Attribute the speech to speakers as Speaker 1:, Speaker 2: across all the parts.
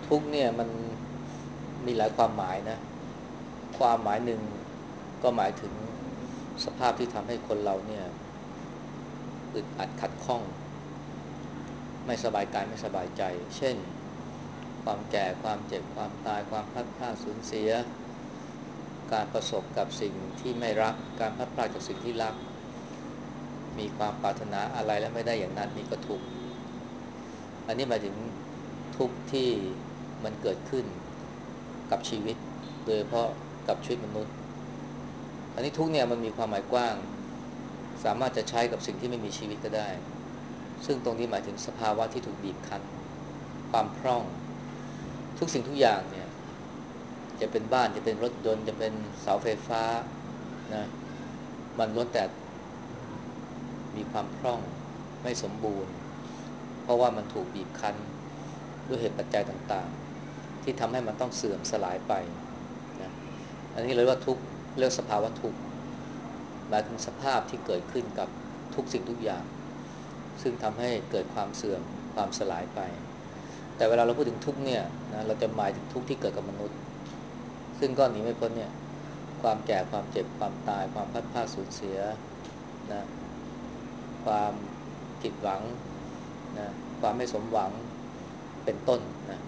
Speaker 1: ทุกข์เนี่ยมันมีหลายความหมายนะความหมายหนึ่งก็หมายถึงสภาพที่ทำให้คนเราเนี่ยอึดอัดขัดข้องไม่สบายกายไม่สบายใจเช่นความแก่ความเจ็บความตายความพลัดพรากสูญเสียการประสบกับสิ่งที่ไม่รักการพลัดพรากจากสิ่งที่รักมีความปรารถนาอะไรแล้วไม่ได้อย่างนั้นนี่ก็ทุกข์อันนี้หมายถึงทุกข์ที่มันเกิดขึ้นกับชีวิตโดยเฉพาะกับชีวิตมนุษย์อันนี้ทุกข์เนี่ยมันมีความหมายกว้างสามารถจะใช้กับสิ่งที่ไม่มีชีวิตก็ได้ซึ่งตรงนี้หมายถึงสภาวะที่ถูกบีบคั้นความพร่องทุกสิ่งทุกอย่างเนี่ยจะเป็นบ้านจะเป็นรถยนต์จะเป็นเสาไฟฟ้านะมันล้วนแต่มีความพร่องไม่สมบูรณ์เพราะว่ามันถูกบีบคั้นด้วยเหตุปัจจัยต่างๆที่ทำให้มันต้องเสื่อมสลายไปนะอันนี้เลยว่าทุกเรียกสภาวะทุกข์หมายถึงสภาพที่เกิดขึ้นกับทุกสิ่งทุกอย่างซึ่งทำให้เกิดความเสื่อมความสลายไปแต่เวลาเราพูดถึงทุกข์เนี่ยนะเราจะหมายถึงทุกข์ที่เกิดกับมนุษย์ซึ่งก็หนีไม่พ้นเนี่ยความแก่ความเจ็บความตายความพลัดพรากสูญเสียนะความผิดหวังนะความไม่สมหวังเป็นต้นนะ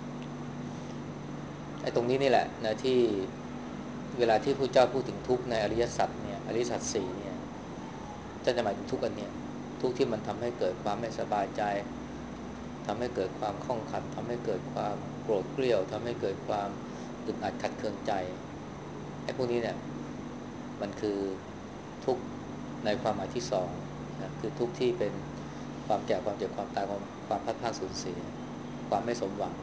Speaker 1: ไอ้ตรงนี้นี่แหละนะที่เวลาที่พระเจ้าพูดถึงทุกข์ในอริยสัจเนี่ยอริยสัจสี่เนี่ยจะหมายถึงทุกข์อันเนี้ยทุกข์ที่มันทำให้เกิดความไม่สบายใจทำให้เกิดความข้องขัดทำให้เกิดความโกรธเกรี้ยวทำให้เกิดความอึดอัดขัดเคืองใจไอ้พวกนี้เนี่ยมันคือทุกข์ในความหมายที่สองนะคือทุกข์ที่เป็นความแก่ความเจ็บความตายความพลัดพรากสูญเสียความไม่สมหวัง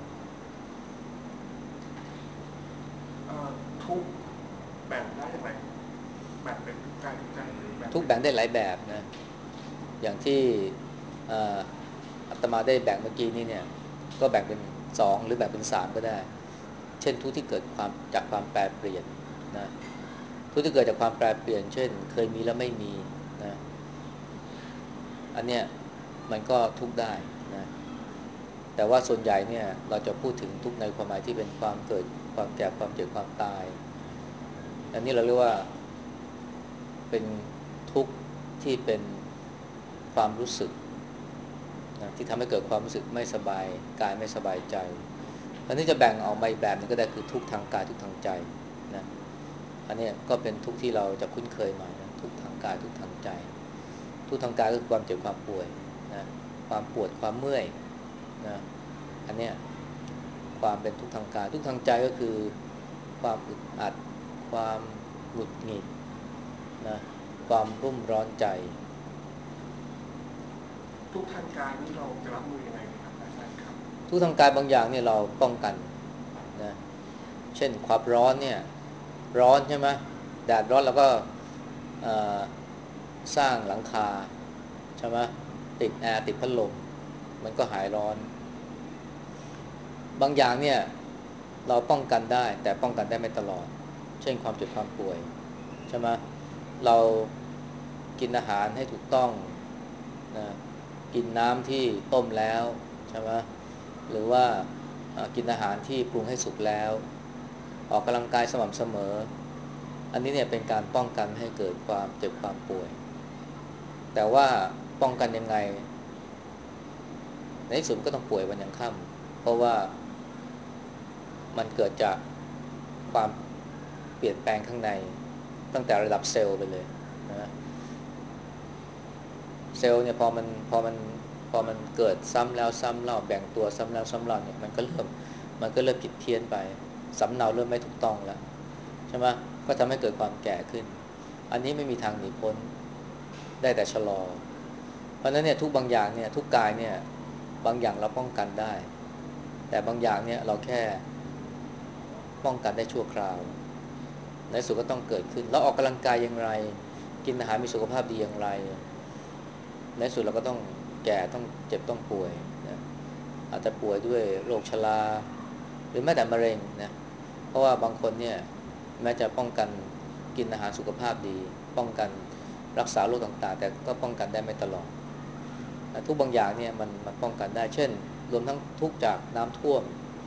Speaker 2: เอ่อทุกแบ่งได้ยังไงแบ่งเป็นทุกกายทุกใจหรือแบ่ง
Speaker 1: ทุกข์
Speaker 2: เป็น
Speaker 1: แบ่งได้หลายแบบนะอย่างที่เอ่ออาตมาได้แบ่งเมื่อกี้นี้เนี่ยก็แบ่งเป็นสองหรือแบ่งเป็นสามก็ได้เช่นทุกข์ที่เกิดความจากความแปรเปลี่ยนนะทุกข์ที่เกิดจากความแปรเปลี่ยนเช่นเคยมีแล้วไม่มีนะอันเนี้ยมันก็ทุกข์ได้นะแต่ว่าส่วนใหญ่เนี่ยเราจะพูดถึงทุกข์ในความหมายที่เป็นความเกิดความแก่ความเจ็บความตายอันนี้เราเรียกว่าเป็นทุกข์ที่เป็นความรู้สึกนะที่ทำให้เกิดความรู้สึกไม่สบายกายไม่สบายใจอันนี้จะแบ่งออกมาอีกแบบนึงก็ได้คือทุกข์ทางกายทุกข์ทางใจนะอันนี้ก็เป็นทุกข์ที่เราจะคุ้นเคยหน่อยนะทุกข์ทางกายทุกข์ทางใจทุกข์ทางกายก็คือความเจ็บความป่วยนะความปวดความเมื่อยนะอันเนี้ยความเป็นทุกข์ทางกายทุกข์ทางใจก็คือความอึดอัดความหงุดหงิดนะความรุ่มร้อนใจ
Speaker 2: ทุกทางกายนี่เราจะรับมือยังไงดีครับอาจารย์ครับ
Speaker 1: ทุกข์ทางกายบางอย่างเนี่ยเราป้องกันนะเช่นความร้อนเนี่ยร้อนใช่ไหมแดดร้อนแล้วก็เอ่อสร้างหลังคาใช่ไหมติดแอร์ติดพัดลมมันก็หายร้อนบางอย่างเนี่ยเราป้องกันได้แต่ป้องกันได้ไม่ตลอดเช่นความเจ็บความป่วยใช่ไหมเรากินอาหารให้ถูกต้องนะกินน้ำที่ต้มแล้วใช่ไหมหรือว่ากินอาหารที่ปรุงให้สุกแล้วออกกำลังกายสม่ำเสมออันนี้เนี่ยเป็นการป้องกันไม่ให้เกิดความเจ็บความป่วยแต่ว่าป้องกันยังไงในที่สุดก็ต้องป่วยวันยังค่ำเพราะว่ามันเกิดจากความเปลี่ยนแปลงข้างในตั้งแต่ระดับเซลล์ไปเลยนะเซลล์เนี่ยพอมันเกิดซ้ำแล้วซ้ำเล่าแบ่งตัวซ้ำแล้วซ้ำเล่าเนี่ยมันก็เริ่มผิดเพี้ยนไปสำเนาเริ่มไม่ถูกต้องแล้วใช่ไหมก็ทำให้เกิดความแก่ขึ้นอันนี้ไม่มีทางหนีพ้นได้แต่ชะลอเพราะฉะนั้นเนี่ยทุกบางอย่างเนี่ยทุกกายเนี่ยบางอย่างเราป้องกันได้แต่บางอย่างเนี่ยเราแค่ป้องกันได้ชั่วคราวในสุดก็ต้องเกิดขึ้นแล้วออกกำลังกายอย่างไรกินอาหารมีสุขภาพดีอย่างไรในสุดเราก็ต้องแก่ต้องเจ็บต้องป่วยนะอาจจะป่วยด้วยโรคชราหรือแม้แต่มะเร็งนะเพราะว่าบางคนเนี่ยแม้จะป้องกันกินอาหารสุขภาพดีป้องกันรักษาโรคต่างๆแต่ก็ป้องกันได้ไม่ตลอดนะทุกบางอย่างเนี่ยมันป้องกันได้เช่นรวมทั้งทุกจากน้ำท่วม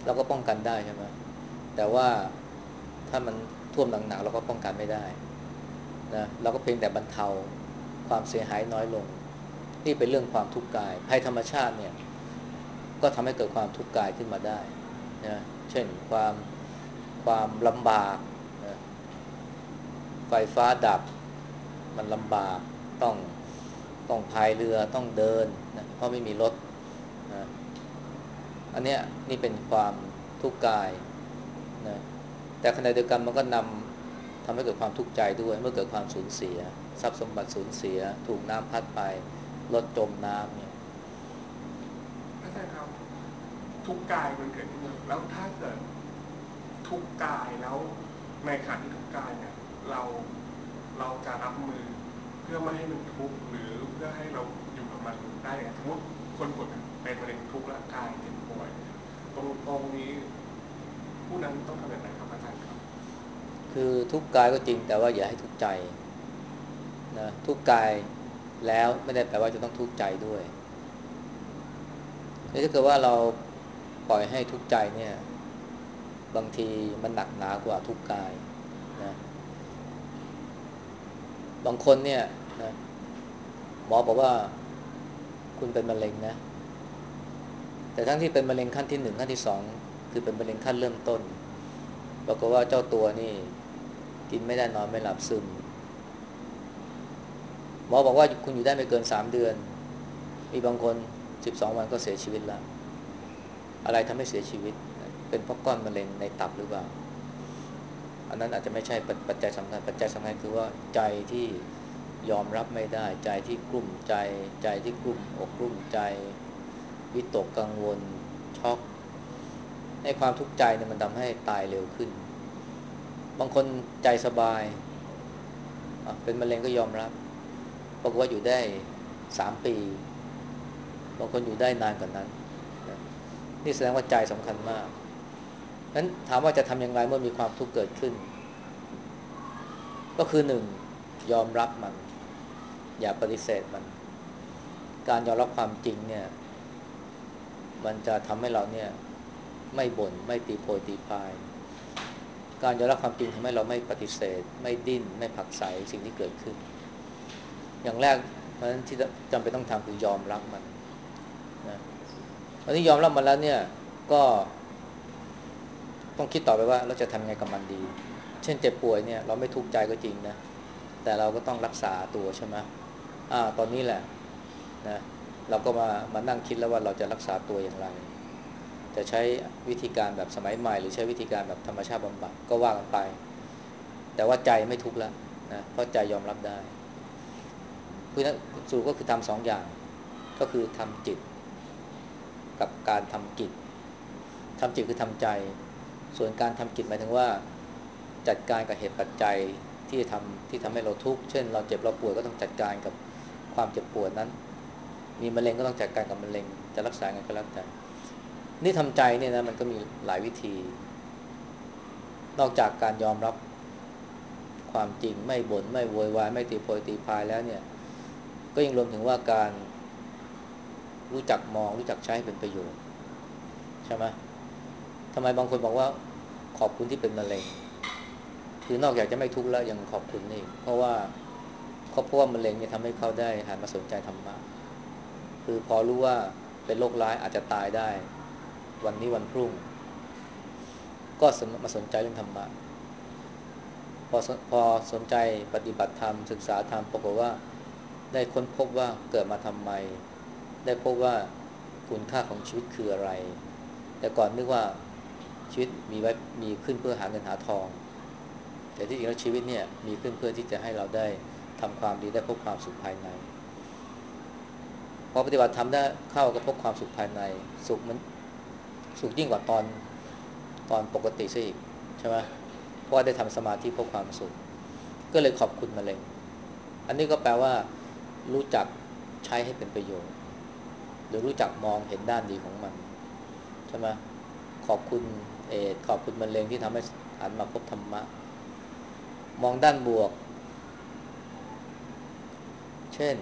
Speaker 1: เราก็ป้องกันได้ใช่ไหมแต่ว่าถ้ามันท่วมหนักๆเราก็ป้องกันไม่ได้นะเราก็เพียงแต่บรรเทาความเสียหายน้อยลงนี่เป็นเรื่องความทุกข์กายภัยธรรมชาติเนี่ยก็ทำให้เกิดความทุกข์กายขึ้นมาได้นะเช่นความลำบากนะไฟฟ้าดับมันลำบากต้องต้องพายเรือต้องเดินนะเพราะไม่มีรถนะอันเนี้ยนี่เป็นความทุกข์กายนะแต่ขณะเดียวกันมันก็ทำให้เกิดความทุกข์ใจด้วยเมื่อเกิดความสูญเสียทรัพย์สมบัติสูญเสียถูกน้ำพัดไปรถจมน้ำเนี่ย
Speaker 2: อาจารย์ครับทุกข์กายมันเกิดขึ้นแล้วถ้าเกิดทุกข์กายแล้วในขณะที่ทุกข์กายเนี่ยเราเราจะรับมือเพื่อไม่ให้มันทุกข์หรือเพื่อให้เราอยู่กับมันได้อย่างสมมติคนป่วยเป็นมะเร็งทุกข์และกายเจ็บป่วยตรงนี้ผู้นั้นต้องทำอย่างไรครับอาจารย์ครับ
Speaker 1: คือทุกข์กายก็จริงแต่ว่าอย่าให้ทุกข์ใจนะทุกข์กายแล้วไม่ได้แปลว่าจะต้องทุกข์ใจด้วยถ้าเกิดว่าเราปล่อยให้ทุกข์ใจเนี่ยบางทีมันหนักหนากว่าทุกข์กายนะบางคนเนี่ยนะหมอบอกว่าคุณเป็นมะเร็งนะแต่ทั้งที่เป็นมะเร็งขั้นที่หนึ่งขั้นที่สองคือเป็นมะเร็งขั้นเริ่มต้นปรากฏว่าเจ้าตัวนี่กินไม่ได้นอนไม่หลับซึมหมอบอกว่าคุณอยู่ได้ไม่เกิน3 เดือนมีบางคน12 วันก็เสียชีวิตแล้วอะไรทำให้เสียชีวิตเป็นเพราะก้อนมะเร็งในตับหรือเปล่าอันนั้นอาจจะไม่ใช่ปัจจัยสำคัญปัจจัยสำคัญคือว่าใจที่ยอมรับไม่ได้ใจที่กลุ้มใจใจที่กลุ้มอกกลุ้มใจวิตกกังวลช็อกให้ความทุกข์ใจเนี่ยมันทำให้ตายเร็วขึ้นบางคนใจสบายเป็นมะเร็งก็ยอมรับบอกว่าอยู่ได้3 ปีบางคนอยู่ได้นานกว่านั้นนะนี่แสดงว่าใจสำคัญมากนั้นถามว่าจะทำอย่างไรเมื่อมีความทุกข์เกิดขึ้นก็คือ1ยอมรับมันอย่าปฏิเสธมันการยอมรับความจริงเนี่ยมันจะทำให้เราเนี่ยไม่บ่นไม่ตีโพยตีพายการยอมรับความจริงทำให้เราไม่ปฏิเสธไม่ดิ้นไม่ผลักไสสิ่งที่เกิดขึ้นอย่างแรกเพราะฉะนั้นที่จำเป็นต้องทำคือยอมรับมันนะตอนนี้ยอมรับมันแล้วเนี่ยก็ต้องคิดต่อไปว่าเราจะทำไงกับมันดีเช่นเจ็บป่วยเนี่ยเราไม่ทุกข์ใจก็จริงนะแต่เราก็ต้องรักษาตัวใช่ไหมตอนนี้แหละนะเราก็มานั่งคิดแล้วว่าเราจะรักษาตัวอย่างไรจะใช้วิธีการแบบสมัยใหม่หรือใช้วิธีการแบบธรรมชาติบำบัดก็ว่ากันไปแต่ว่าใจไม่ทุกข์แล้วนะเพราะใจยอมรับได้เพราะฉะนั้นสรุปก็คือทำ2 อย่างก็คือทำจิตกับการทำกิจทำจิตคือทำใจส่วนการทำกิจหมายถึงว่าจัดการกับเหตุปัจจัยที่ทำให้เราทุกข์เช่นเราเจ็บเราป่วยก็ต้องจัดการกับความเจ็บปวดนั้นมีมะเร็งก็ต้องจัดการกับมะเร็งจะรักษาไงก็แล้วแต่นี่ทำใจเนี่ยนะมันก็มีหลายวิธีนอกจากการยอมรับความจริงไม่บ่นไม่โวยวายไม่ตีโพยตีพายแล้วเนี่ยก็ยังรวมถึงว่าการรู้จักมองรู้จักใช้ให้เป็นประโยชน์ใช่ไหมทำไมบางคนบอกว่าขอบคุณที่เป็นมะเร็งคือนอกจากจะไม่ทุกข์แล้วยังขอบคุณนี่เพราะว่ามะเร็งเนี่ยทำให้เขาได้หันมาสนใจธรรมะคือพอรู้ว่าเป็นโรคร้ายอาจจะตายได้วันนี้วันพรุ่งก็มาสนใจเรื่องธรรมะพอสนใจปฏิบัติธรรมศึกษาธรรมปรากฏว่าได้ค้นพบว่าเกิดมาทำไมได้พบว่าคุณค่าของชีวิตคืออะไรแต่ก่อนนึกว่าชีวิตมีขึ้นเพื่อหาเงินหาทองแต่ที่จริงแล้วชีวิตเนี่ยมีขึ้นเพื่อที่จะให้เราได้ทำความดีได้พบความสุขภายในพอปฏิบัติธรรมได้เข้าก็พบความสุขภายในสุขมันสุขยิ่งกว่าตอนปกติซะอีกใช่ไหมเพราะว่าได้ทำสมาธิพบความสุขก็เลยขอบคุณมะเร็งอันนี้ก็แปลว่ารู้จักใช้ให้เป็นประโยชน์หรือรู้จักมองเห็นด้านดีของมันใช่ไหมขอบคุณขอบคุณมะเร็งที่ทำให้หันมาพบธรรมะมองด้านบวกเช่น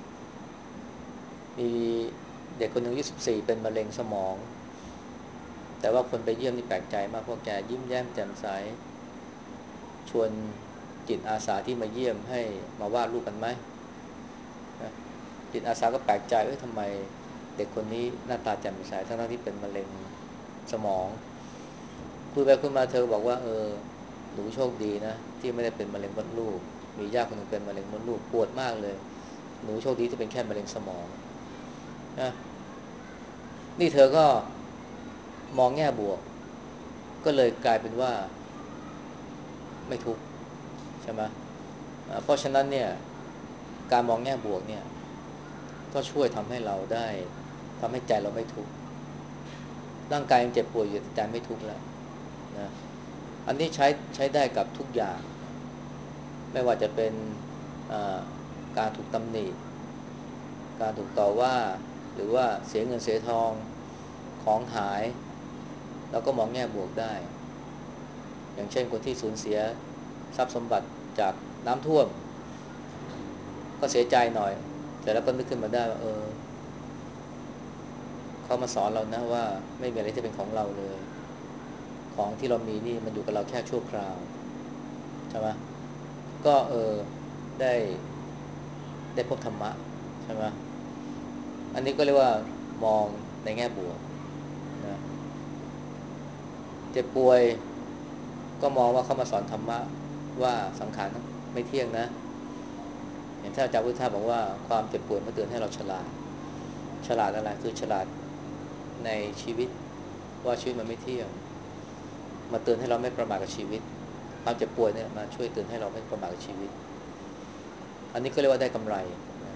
Speaker 1: มีเด็กคนหนึ่งอายุ14เป็นมะเร็งสมองแต่ว่าคนไปเยี่ยมนี่แปลกใจมากเพราะแกยิ้มแย้มแจ่มใสชวนจิตอาสาที่มาเยี่ยมให้มาวาดรูปกันไหมนะจิตอาสาก็แปลกใจทำไมเด็กคนนี้หน้าตาแจ่มใสทั้งที่เป็นมะเร็งสมองคุยไปคุยมาเธอบอกว่าหนูโชคดีนะที่ไม่ได้เป็นมะเร็งมดลูกมีญาติคนหนึงเป็นมะเร็งมดลูกปวดมากเลยหนูโชคดีที่เป็นแค่มะเร็งสมองนะนี่เธอก็มองแง่บวกก็เลยกลายเป็นว่าไม่ทุกข์ใช่ไหมเพราะฉะนั้นเนี่ยการมองแง่บวกเนี่ยก็ช่วยทำให้เราได้ทำให้ใจเราไม่ทุกข์ร่างกายยังเจ็บป่วยอยู่แต่ใจไม่ทุกข์แล้วนะอันนี้ใช้ได้กับทุกอย่างไม่ว่าจะเป็นอ่าการถูกตำหนิการถูกต่อว่าหรือว่าเสียเงินเสียทองของหายเราก็มองแง่บวกได้อย่างเช่นคนที่สูญเสียทรัพย์สมบัติจากน้ำท่วมก็เสียใจหน่อยแต่แล้วก็นึกขึ้นมาได้ว่าเขามาสอนเรานะว่าไม่มีอะไรที่เป็นของเราเลยของที่เรามีนี่มันอยู่กับเราแค่ชั่วคราวใช่ไหมก็ได้ได้พบธรรมะใช่ไหมอันนี้ก็เรียกว่ามองในแง่บวกนะเจ็บป่วยก็มองว่าเขามาสอนธรรมะว่าสังขารไม่เที่ยงนะอย่างที่อาจารย์พุทธาบอกว่าความเจ็บป่วยมาเตือนให้เราฉลาดฉลาดอะไรคือฉลาดในชีวิตว่าชีวิตมันไม่เที่ยงมาเตือนให้เราไม่ประมาทกับชีวิตความเจ็บป่วยเนี่ยมาช่วยเตือนให้เราไม่ประมาทกับชีวิตอันนี้ก็เรียกว่าได้กำไรนะ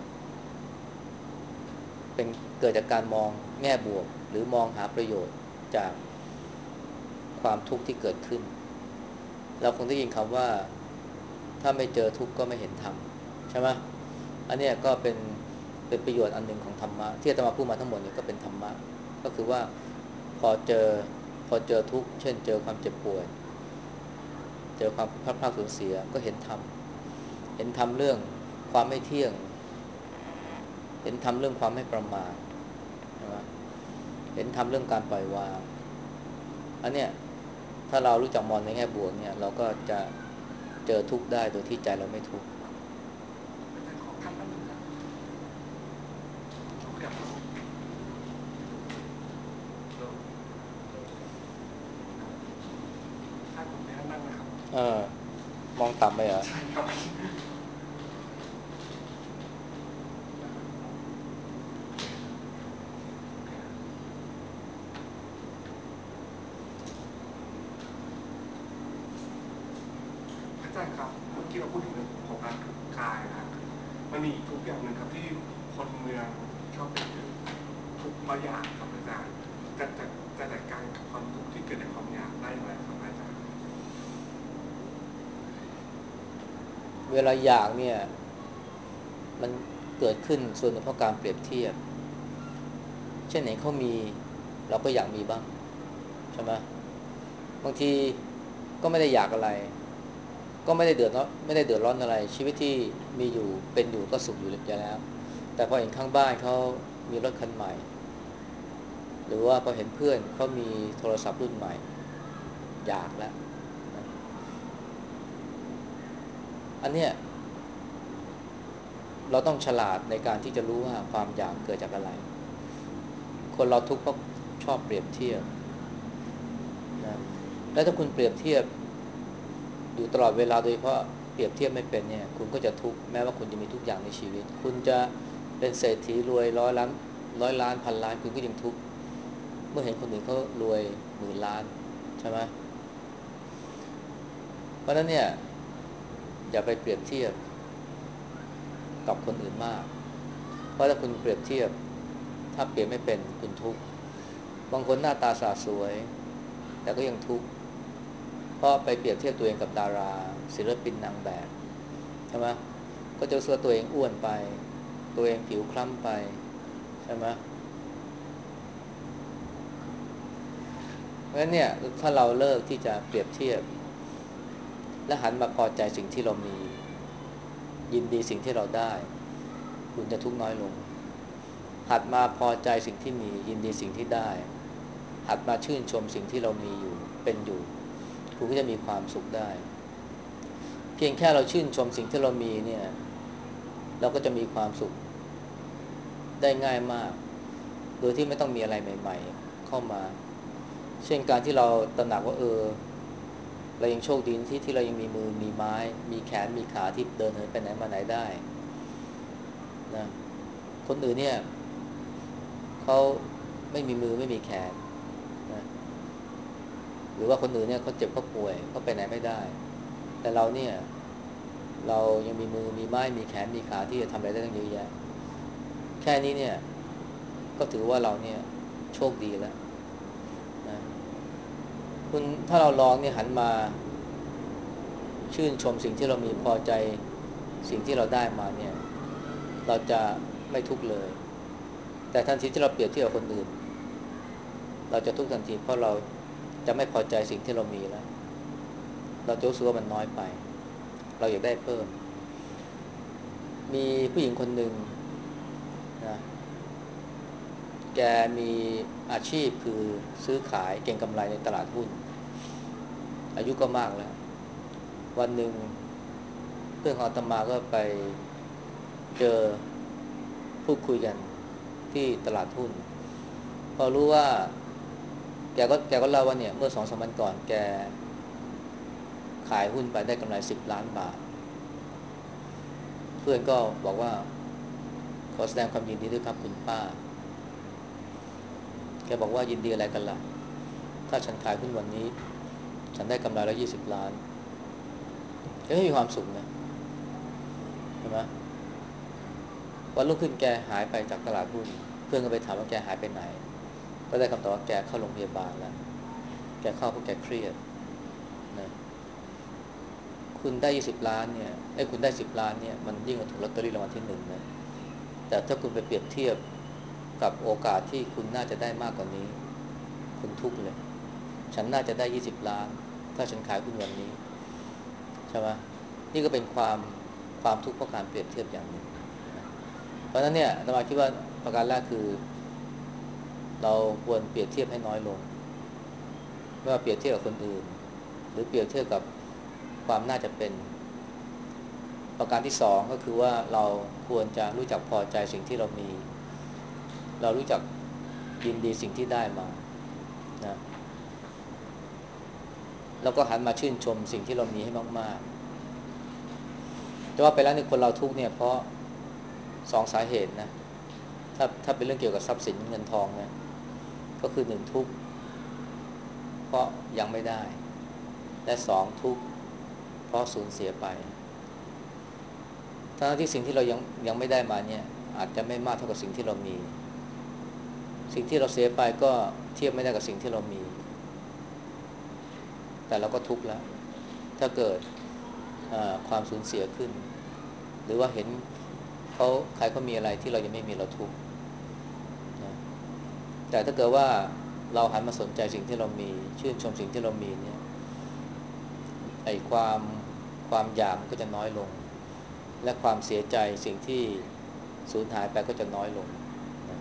Speaker 1: เป็นเกิดจากการมองแง่บวกหรือมองหาประโยชน์จากความทุกข์ที่เกิดขึ้นเราคงได้ยินคำว่าถ้าไม่เจอทุกข์ก็ไม่เห็นธรรมใช่ไหมอันเนี้ยก็เป็นประโยชน์อันหนึ่งของธรรมะที่อาตมาพูดมาทั้งหมดเนี่ยก็เป็นธรรมะก็คือว่าพอเจอพอเจอทุกข์เช่นเจอความเจ็บป่วยเจอความพลาดพลาดสูญเสียก็เห็นธรรมเห็นธรรมเรื่องความไม่เที่ยงเห็นธรรมเรื่องความไม่ประมาทใช่ไหมเห็นธรรมเรื่องการปล่อยวางอันเนี้ยถ้าเรารู้จักมองในแง่บวกเนี่ยเราก็จะเจอทุกข์ได้โดยที่ใจเราไม่ทุกข์
Speaker 2: อาจารย์ขอขั้นแป๊บนึงครับต้องขยับครับให้ผมไปนั่งนะครับ
Speaker 1: มองต่ำไปเหรอ
Speaker 2: ใช่ครับอาจารย์ครับเมื่อกี้เราพูดถึงเรื่องของการทุกข์กายนะมันมีทุกข์อย่างหนึ่งครับที่คนเมืองชอบเป็นทุกข์เพราะอยากครับอาจารย์จะจัดการกับความทุกข์ที่เกิดจากความอยากได้ไหมครับอาจารย์
Speaker 1: เวลาอยากเนี่ยมันเกิดขึ้นส่วนหนึ่งเพราะการเปรียบเทียบเช่นไหนเขามีเราก็อยากมีบ้างใช่ไหมบางทีก็ไม่ได้อยากอะไรก็ไม่ได้เดือดร้อนอะไรชีวิตที่มีอยู่เป็นอยู่ก็สุขอยู่แล้วแต่พอเห็นข้างบ้านเขามีรถคันใหม่หรือว่าพอเห็นเพื่อนเขามีโทรศัพท์รุ่นใหม่อยากแล้วนะอันเนี้ยเราต้องฉลาดในการที่จะรู้ว่าความอยากเกิดจากอะไรคนเราทุกข์เพราะชอบเปรียบเทียบนะแล้วถ้าคุณเปรียบเทียบอยู่ตลอดเวลาโดยเฉพาะเปรียบเทียบไม่เป็นเนี่ยคุณก็จะทุกข์แม้ว่าคุณจะมีทุกอย่างในชีวิตคุณจะเป็นเศรษฐีรวยร้อยล้านพันล้านคุณก็ยังทุกข์เมื่อเห็นคนอื่นเขารวยหมื่นล้านใช่ไหมเพราะฉะนั้นเนี่ยอย่าไปเปรียบเทียบกับคนอื่นมากเพราะถ้าคุณเปรียบเทียบถ้าเปรียบไม่เป็นคุณทุกข์บางคนหน้าตาสะสวยแต่ก็ยังทุกข์เพราะไปเปรียบเทียบตัวเองกับดาราศิลปินนางแบบใช่ไหมก็จะรู้สึกว่าตัวเองอ้วนไปตัวเองผิวคล้ำไปใช่ไหมเพราะฉะนั้นเนี่ยถ้าเราเลิกที่จะเปรียบเทียบและหันมาพอใจสิ่งที่เรามียินดีสิ่งที่เราได้คุณจะทุกข์น้อยลงหัดมาพอใจสิ่งที่มียินดีสิ่งที่ได้หัดมาชื่นชมสิ่งที่เรามีอยู่เป็นอยู่คุณก็จะมีความสุขได้เพียงแค่เราชื่นชมสิ่งที่เรามีเนี่ยเราก็จะมีความสุขได้ง่ายมากโดยที่ไม่ต้องมีอะไรใหม่ๆเข้ามาเช่นการที่เราตระหนักว่าเรายังโชคดีที่เรายังมีมือมีไม้มีแขนมีขาที่เดินเหินไปไหนมาไหนได้นะคนอื่นเนี่ยเขาไม่มีมือไม่มีแขนนะหรือว่าคนอื่นเนี่ยเขาเจ็บเขาป่วยเขาไปไหนไม่ได้แต่เราเนี่ยเรายังมีมือมีไม้มีแขนมีขาที่จะทำอะไรได้ตั้งเยอะแยะแค่นี้เนี่ยก็ถือว่าเราเนี่ยโชคดีแล้วนะคุณถ้าเราลองเนี่ยหันมาชื่นชมสิ่งที่เรามีพอใจสิ่งที่เราได้มาเนี่ยเราจะไม่ทุกข์เลยแต่ทันทีที่เราเปรียบเทียบกับคนอื่นเราจะทุกข์ทันทีเพราะเราจะไม่พอใจสิ่งที่เรามีแล้วเราจะรู้สึกว่ามันน้อยไปเราอยากได้เพิ่มมีผู้หญิงคนหนึ่งนะแกมีอาชีพคือซื้อขายเก็งกำไรในตลาดหุ้นอายุก็มากแล้ววันหนึ่งเพื่อนของอาตมาก็ไปเจอพูดคุยกันที่ตลาดหุ้นพอรู้ว่าแกก็เล่าว่าเนี่ยเมื่อ2-3 วันก่อนแกขายหุ้นไปได้กำไร10 ล้านบาทเพื่อนก็บอกว่าขอแสดงความยินดีด้วยครับคุณป้าแกบอกว่ายินดีอะไรกันล่ะถ้าฉันขายหุ้นวันนี้ฉันได้กำไรแล้ว20 ล้านแกไม่มีความสุขนะใช่ไหมวันรุ่งขึ้นแกหายไปจากตลาดหุ้นเพื่อนก็ไปถามว่าแกหายไปไหนก็ได้คำตอบว่าแกเข้าโรงพยาบาลแล้วแกเข้าเพราะแกเครียดนะคุณได้20 ล้านเนี่ยคุณได้10 ล้านเนี่ยมันยิ่งกว่าถูกลอตเตอรี่รางวัลที่ 1นะแต่ถ้าคุณไปเปรียบเทียบกับโอกาสที่คุณน่าจะได้มากกว่านี้คุณทุกข์เลยฉันน่าจะได้20 ล้านถ้าฉันขายหุ้นวันนี้ใช่ไหมนี่ก็เป็นความทุกข์เพราะการเปรียบเทียบอย่างหนึ่งนะเพราะฉะนั้นเนี่ยอาตมาคิดว่าประการแรกคือเราควรเปรียบเทียบให้น้อยลงไม่ว่าเปรียบเทียบกับคนอื่นหรือเปรียบเทียบกับความน่าจะเป็นประการที่สองก็คือว่าเราควรจะรู้จักพอใจสิ่งที่เรามีเรารู้จักยินดีสิ่งที่ได้มานะแล้วก็หันมาชื่นชมสิ่งที่เรามีให้มากๆแต่ว่าไปแล้วในคนเราทุกเนี่ยเพราะ2 สาเหตุนะถ้าเป็นเรื่องเกี่ยวกับทรัพย์สินเงินทองนะก็คือหนึ่งทุกข์เพราะยังไม่ได้และสองทุกข์เพราะสูญเสียไปทั้งที่สิ่งที่เรายังไม่ได้มาเนี่ยอาจจะไม่มากเท่ากับสิ่งที่เรามีสิ่งที่เราเสียไปก็เทียบไม่ได้กับสิ่งที่เรามีแต่เราก็ทุกข์แล้วถ้าเกิดความสูญเสียขึ้นหรือว่าเห็นเขาใครเขามีอะไรที่เรายังไม่มีเราทุกข์นะแต่ถ้าเกิดว่าเราหันมาสนใจสิ่งที่เรามีชื่นชมสิ่งที่เรามีเนี่ยไอ้ความอยากมันก็จะน้อยลงและความเสียใจสิ่งที่สูญหายไปก็จะน้อยลงนะ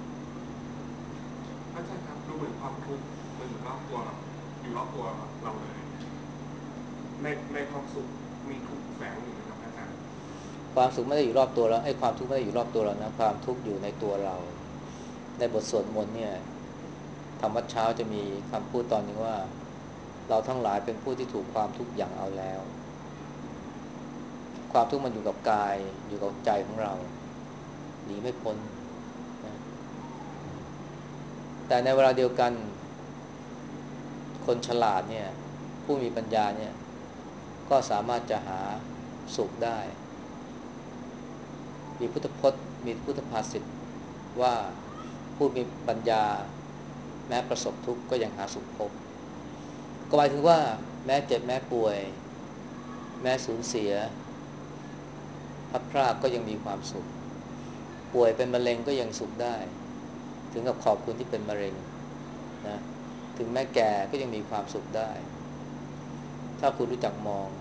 Speaker 2: อาจารย์ครับดูเหมือนความทุกข์มันอยู่รอบตัวเราอยู่รอบตัวเราเลยในความสุขมีทุกข์แฝงอยู่นะครับอาจารย์
Speaker 1: ความสุขไม่ได้อยู่รอบตัวเราความทุกข์ไม่ได้อยู่รอบตัวเรานะความทุกข์อยู่ในตัวเราในบทสวดมนต์เนี่ยธรรมวัดเช้าจะมีคำพูดตอนหนึ่งว่าเราทั้งหลายเป็นผู้ที่ถูกความทุกข์อย่างเอาแล้วความทุกข์มันอยู่กับกายอยู่กับใจของเราหนีไม่พ้นนะแต่ในเวลาเดียวกันคนฉลาดเนี่ยผู้มีปัญญาเนี่ยก็สามารถจะหาสุขได้มีพุทธพจน์มีพุทธภาษิตว่าผู้มีปัญญาแม้ประสบทุกข์ก็ยังหาสุขพบก็หมายถึงว่าแม้เจ็บแม้ป่วยแม้สูญเสียพัดพรากก็ยังมีความสุขป่วยเป็นมะเร็งก็ยังสุขได้ถึงกับขอบคุณที่เป็นมะเร็งนะถึงแม้แก่ก็ยังมีความสุขได้ถ้าคุณรู้จักมอง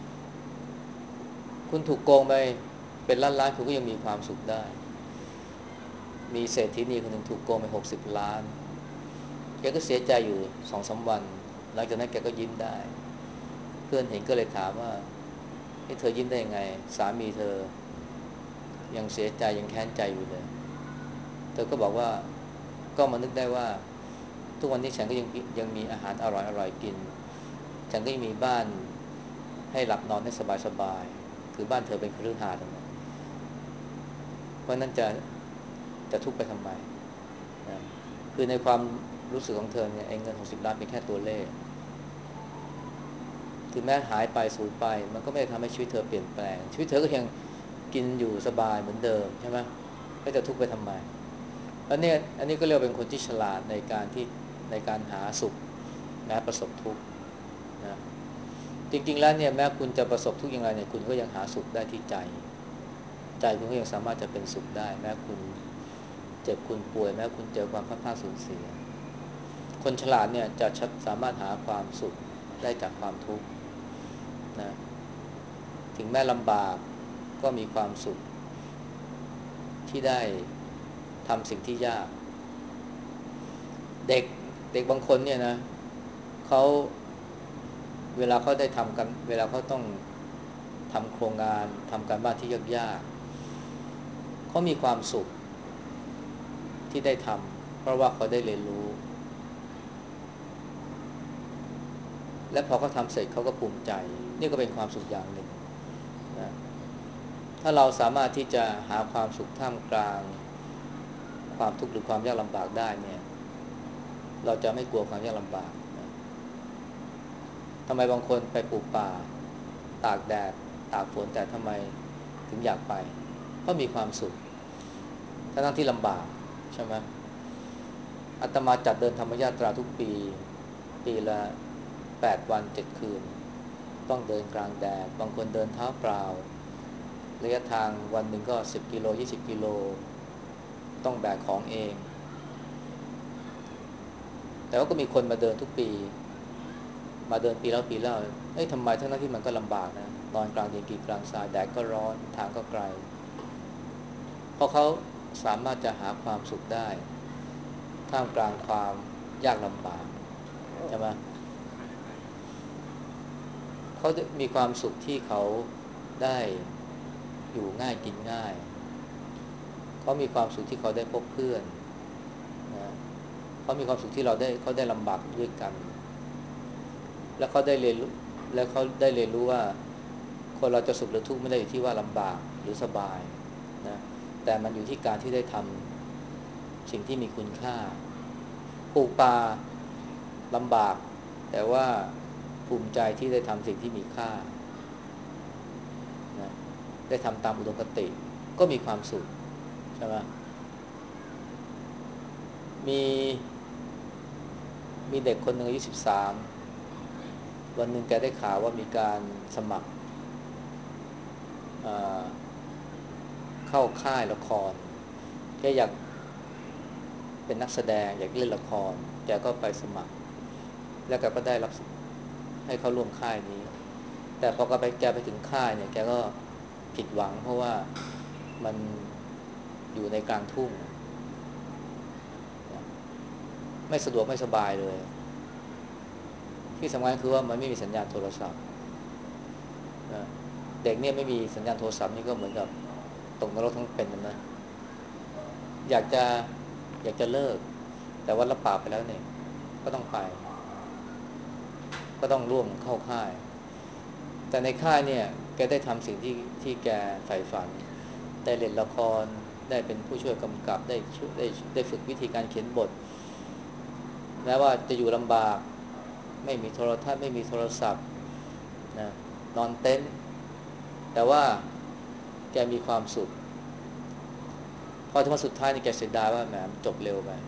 Speaker 1: คุณถูกโกงไปเป็นล้านๆคุณก็ยังมีความสุขได้มีเศรษฐีนีคนหนึ่งถูกโกงไป60 ล้านแกก็เสียใจอยู่2-3วันหลังจากนั้นแกก็ยิ้มได้เพื่อนเห็นก็เลยถามว่าให้เธอยิ้มได้ยังไงสามีเธอยังเสียใจยังแค้นใจอยู่เลยเธอก็บอกว่าก็มานึกได้ว่าทุกวันนี้ฉันก็ยังมีอาหารอร่อยๆกินฉันก็ยังมีบ้านให้หลับนอนให้สบายๆคือบ้านเธอเป็นคฤหาสน์นะเพราะนั้นจะทุกข์ไปทำไมนะคือในความรู้สึกของเธอเนี่ยไอ้เงิน60 ล้านเป็นแค่ตัวเลขถึงแม้หายไปสูญไปมันก็ไม่ได้ทำให้ชีวิตเธอเปลี่ยนแปลงชีวิตเธอก็ยังกินอยู่สบายเหมือนเดิมใช่ไหมก็จะทุกข์ไปทำไมอันนี้ก็เรียกว่าเป็นคนที่ฉลาดในการหาสุขแม้ประสบทุกข์นะจริงๆแล้วเนี่ยแม้คุณจะประสบทุกข์อย่างไรเนี่ยคุณก็ยังหาสุขได้ที่ใจคุณก็ยังสามารถจะเป็นสุขได้แม้คุณเจ็บคุณป่วยแม้คุณเจอความพัดพลาดสูญเสียคนฉลาดเนี่ยจะสามารถหาความสุขได้จากความทุกข์นะถึงแม้ลำบากก็มีความสุขที่ได้ทำสิ่งที่ยากเด็กเด็กบางคนเนี่ยนะเขาเวลาเขาได้ทำกันเวลาเขาต้องทำโครงงานทำการบ้านที่ยากๆเขามีความสุขที่ได้ทำเพราะว่าเขาได้เรียนรู้และพอเขาทำเสร็จเขาก็ภูมิใจนี่ก็เป็นความสุขอย่างหนึ่งนะถ้าเราสามารถที่จะหาความสุขท่ามกลางความทุกข์หรือความยากลำบากได้เนี่ยเราจะไม่กลัวความยากลำบากนะทำไมบางคนไปปลูกป่าตากแดดตากฝนแต่ทำไมถึงอยากไปเพราะมีความสุขทั้งที่ลำบากใช่ไหมอาตมาจัดเดินธรรมยาตราทุกปีปีละ8 วัน 7 คืนต้องเดินกลางแดดบางคนเดินเท้าเปล่าระยะทางวันหนึ่งก็10 กิโล20 กิโลต้องแบกของเองแต่ว่าก็มีคนมาเดินทุกปีมาเดินปีแล้วเอ้ยทำไมทั้งที่มันก็ลำบากนะนอนกลางดินกินกลางทรายแดดก็ร้อนทางก็ไกลเพราะเขาสามารถจะหาความสุขได้ท่ามกลางความยากลำบากใช่ไหมเขามีความสุขที่เขาได้อยู่ง่ายกินง่ายเขามีความสุขที่เขาได้พบเพื่อนนะเขามีความสุขที่เขาได้ลำบากด้วยกันแล้วเขาได้เรียนรู้แล้วเขาได้เรียนรู้ว่าคนเราจะสุขหรือทุกข์ไม่ได้อยู่ที่ว่าลำบากหรือสบายนะแต่มันอยู่ที่การที่ได้ทำสิ่งที่มีคุณค่าปลูกป่าลำบากแต่ว่าภูมิใจที่ได้ทำสิ่งที่มีค่านะได้ทำตามอุดมคติก็มีความสุขใช่ไหมมีมีเด็กคนหนึ่งอายุ13วันหนึ่งแกได้ข่าวว่ามีการสมัครเอ่อเข้าค่ายละครแกอยากเป็นนักแสดงอยากเล่นละครแกก็ไปสมัครแล้วแกก็ได้รับให้เข้าร่วมค่ายนี้แต่พอแกไปถึงค่ายเนี่ยแกก็ผิดหวังเพราะว่ามันอยู่ในกลางทุ่งไม่สะดวกไม่สบายเลยที่สำคัญคือว่ามันไม่มีสัญญาณโทรศัพท์นะเด็กเนี่ยไม่มีสัญญาณโทรศัพท์นี่ก็เหมือนกับตกนรกทั้งเป็นนะอยากจะอยากจะเลิกแต่ว่ารับปากไปแล้วเนี่ยก็ต้องไปก็ต้องร่วมเข้าค่ายแต่ในค่ายเนี่ยแกได้ทำสิ่งที่แกใฝ่ฝันได้เล่นละครได้เป็นผู้ช่วยกำกับได้ฝึกวิธีการเขียนบทแม้ว่าจะอยู่ลำบากไม่มีโทรทัศน์ไม่มีโทรศัพท์นะนอนเต็นท์แต่ว่าแกมีความสุขพอถึงวันสุดท้ายนี่แกเสียดายว่าแหมจบเร็วไป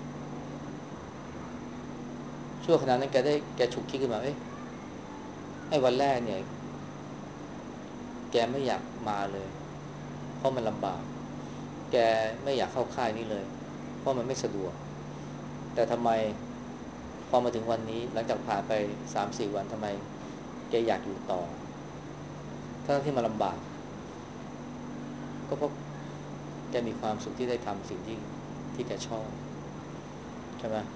Speaker 1: ช่วงขณะนั้นแกฉุกคิดขึ้นมาเอ้ยไอ้วันแรกเนี่ยแกไม่อยากมาเลยเพราะมันลำบากแกไม่อยากเข้าค่ายนี้เลยเพราะมันไม่สะดวกแต่ทำไมพอมาถึงวันนี้หลังจากผ่านไป3-4 วันทำไมแกอยากอยู่ต่อทั้งที่มันลำบากก็เพราะแกมีความสุขที่ได้ทำสิ่งที่แกชอบใช่ไหม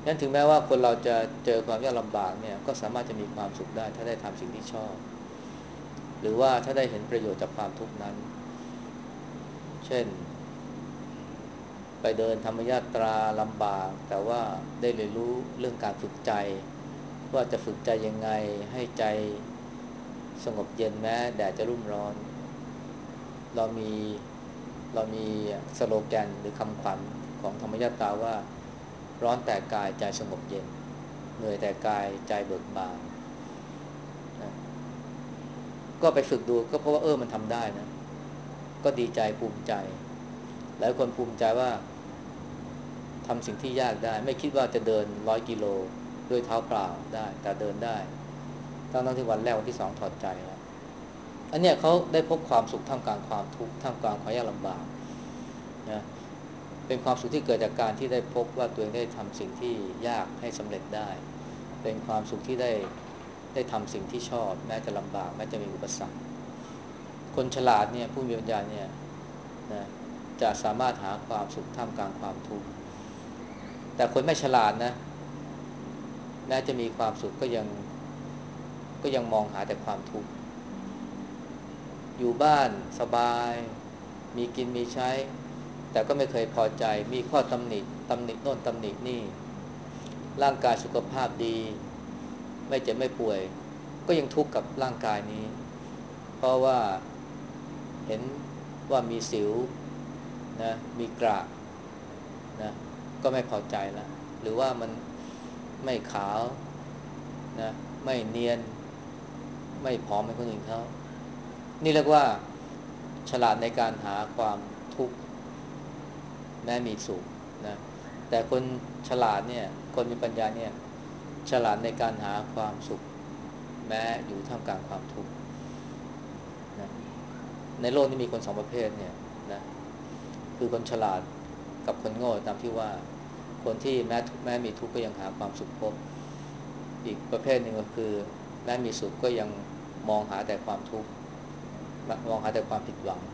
Speaker 1: งั้นถึงแม้ว่าคนเราจะเจอความยากลำบากเนี่ยก็สามารถจะมีความสุขได้ถ้าได้ทำสิ่งที่ชอบหรือว่าถ้าได้เห็นประโยชน์จากความทุกข์นั้นเช่นไปเดินธรรมยาตราลำบากแต่ว่าได้เรียนรู้เรื่องการฝึกใจว่าจะฝึกใจยังไงให้ใจสงบเย็นแม้แดดจะรุ่มร้อนเรามีเรามีสโลแกนหรือคำขวัญของธรรมยาตราว่าร้อนแต่กายใจสงบเย็นเหนื่อยแต่กายใจเบิกบานนะก็ไปฝึกดูก็เพราะว่ามันทำได้นะก็ดีใจภูมิใจหลายคนภูมิใจว่าทำสิ่งที่ยากได้ไม่คิดว่าจะเดิน100 กิโลด้วยเท้าเปล่าได้แต่เดินได้ตั้งที่วันแรกวันที่สองถอดใจแล้วอันเนี้ยเขาได้พบความสุขท่ามกลางความทุกข์ท่ามกลางความยากลำบากนะเป็นความสุขที่เกิดจากการที่ได้พบว่าตัวเองได้ทำสิ่งที่ยากให้สำเร็จได้เป็นความสุขที่ได้ทำสิ่งที่ชอบแม้จะลำบากแม้จะมีอุปสรรคคนฉลาดเนี่ยผู้มีปัญญาเนี่ยนะจะสามารถหาความสุขท่ามกลางความทุกข์แต่คนไม่ฉลาดนะแม้จะมีความสุขก็ยังมองหาแต่ความทุกข์อยู่บ้านสบายมีกินมีใช้แต่ก็ไม่เคยพอใจมีข้อตำหนิโน่นตำหนินี่ร่างกายสุขภาพดีไม่เจ็บไม่ป่วยก็ยังทุกข์กับร่างกายนี้เพราะว่าเห็นว่ามีสิวนะมีกระนะก็ไม่พอใจแล้วหรือว่ามันไม่ขาวนะไม่เนียนไม่ผอมเหมือนคนอื่นเขานี่เรียกว่าฉลาดในการหาความทุกข์แม้มีสุขนะแต่คนฉลาดเนี่ยคนมีปัญญาเนี่ยฉลาดในการหาความสุขแม้อยู่ท่ามกลางความทุกข์นะในโลกนี้มีคนสองประเภทเนี่ยนะคือคนฉลาดกับคนโง่ตามที่ว่าคนที่แม้มีทุกข์ก็ยังหาความสุขพบอีกประเภทหนึ่งก็คือแม้มีสุขก็ยังมองหาแต่ความทุกข์มองหาแต่ความผิดหวัง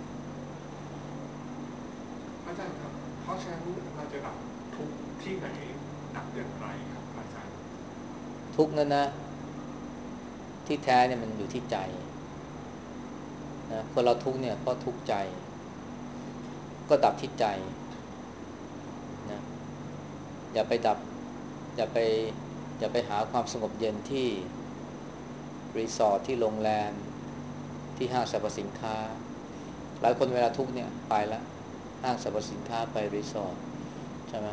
Speaker 2: อาจารย์ครับเพราะฉะนั้นเราจะดับทุกข์ที่ไหนดับอย่างไรครับอาจารย์
Speaker 1: ทุกข์นั้นนะที่แท้เนี่ยมันอยู่ที่ใจนะคนเราทุกข์เนี่ยเพราะทุกข์ใจก็ดับที่ใจนะอย่าไปดับอย่าไปอย่าไปหาความสงบเย็นที่รีสอร์ทที่โรงแรมที่ห้างสรรพสินค้าหลายคนเวลาทุกข์เนี่ยไปละห้างสรรพสินค้าไปรีสอร์ทใช่ไหม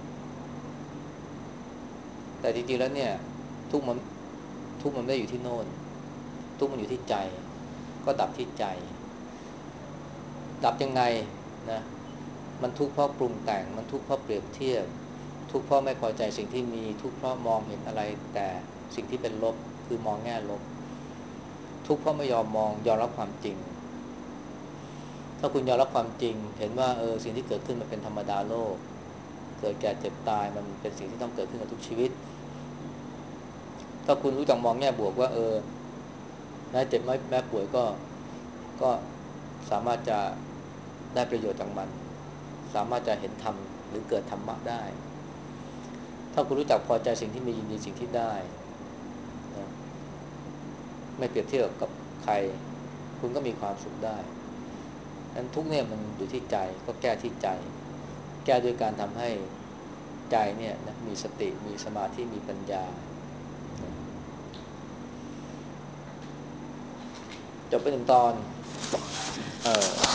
Speaker 1: แต่จริงๆแล้วเนี่ยทุกข์มันทุกข์มันไม่ได้อยู่ที่โน่นทุกข์มันอยู่ที่ใจก็ดับที่ใจดับยังไงนะมันทุกข์เพราะปรุงแต่งมันทุกข์เพราะเปรียบเทียบทุกข์เพราะไม่พอใจสิ่งที่มีทุกข์เพราะมองเห็นอะไรแต่สิ่งที่เป็นลบคือมองแง่ลบทุกข์เพราะไม่ยอมรับความจริงถ้าคุณยอมรับความจริงเห็นว่าสิ่งที่เกิดขึ้นมันเป็นธรรมดาโลกเกิดแก่เจ็บตายมันเป็นสิ่งที่ต้องเกิดขึ้นกับทุกชีวิตถ้าคุณรู้จักมองแง่บวกว่าแม้เจ็บแม้ป่วยก็สามารถจะได้ประโยชน์จากมันสามารถจะเห็นธรรมหรือเกิดธรรมะได้ถ้าคุณรู้จักพอใจสิ่งที่มียินดีสิ่งที่ได้นะไม่เปรียบเทียบกับใครคุณก็มีความสุขได้นั้นทุกเนี่ยมันอยู่ที่ใจก็แก้ที่ใจแก้ด้วยการทำให้ใจเนี่ยนะมีสติมีสมาธิมีปัญญานะจบไปหนึ่งตอนเออ